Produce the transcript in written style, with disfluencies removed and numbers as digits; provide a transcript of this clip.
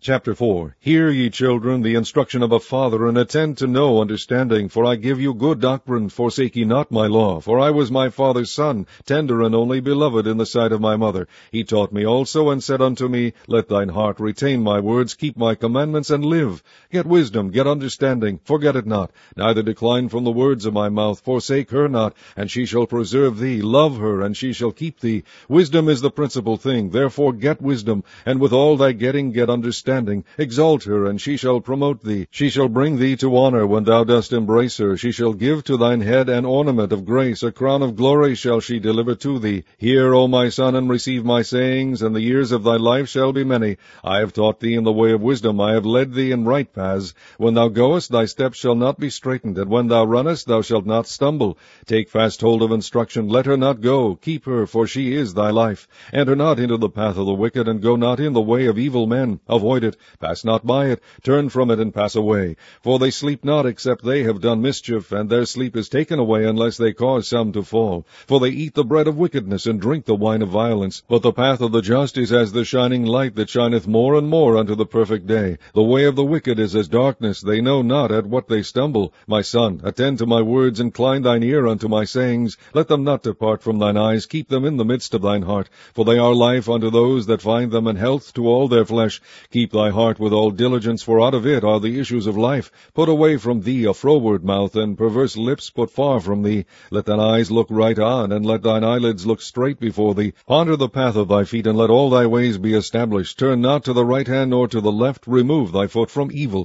Chapter 4. Hear, ye children, the instruction of a father, and attend to know understanding. For I give you good doctrine, forsake ye not my law. For I was my father's son, tender and only beloved in the sight of my mother. He taught me also, and said unto me, Let thine heart retain my words, keep my commandments, and live. Get wisdom, get understanding, forget it not. Neither decline from the words of my mouth, forsake her not, and she shall preserve thee. Love her, and she shall keep thee. Wisdom is the principal thing, therefore get wisdom, and with all thy getting get understanding. Exalt her, and she shall promote thee. She shall bring thee to honor when thou dost embrace her. She shall give to thine head an ornament of grace, a crown of glory shall she deliver to thee. Hear, O my son, and receive my sayings, and the years of thy life shall be many. I have taught thee in the way of wisdom, I have led thee in right paths. When thou goest, thy steps shall not be straitened, and when thou runnest, thou shalt not stumble. Take fast hold of instruction, let her not go. Keep her, for she is thy life. Enter not into the path of the wicked, and go not in the way of evil men. Avoid it, pass not by it, turn from it, and pass away. For they sleep not except they have done mischief, and their sleep is taken away unless they cause some to fall. For they eat the bread of wickedness, and drink the wine of violence. But the path of the just is as the shining light that shineth more and more unto the perfect day. The way of the wicked is as darkness, they know not at what they stumble. My son, attend to my words, incline thine ear unto my sayings. Let them not depart from thine eyes, keep them in the midst of thine heart. For they are life unto those that find them, and health to all their flesh. Keep thy heart with all diligence, for out of it are the issues of life. Put away from thee a froward mouth, and perverse lips put far from thee. Let thine eyes look right on, and let thine eyelids look straight before thee. Ponder the path of thy feet, and let all thy ways be established. Turn not to the right hand nor to the left. Remove thy foot from evil.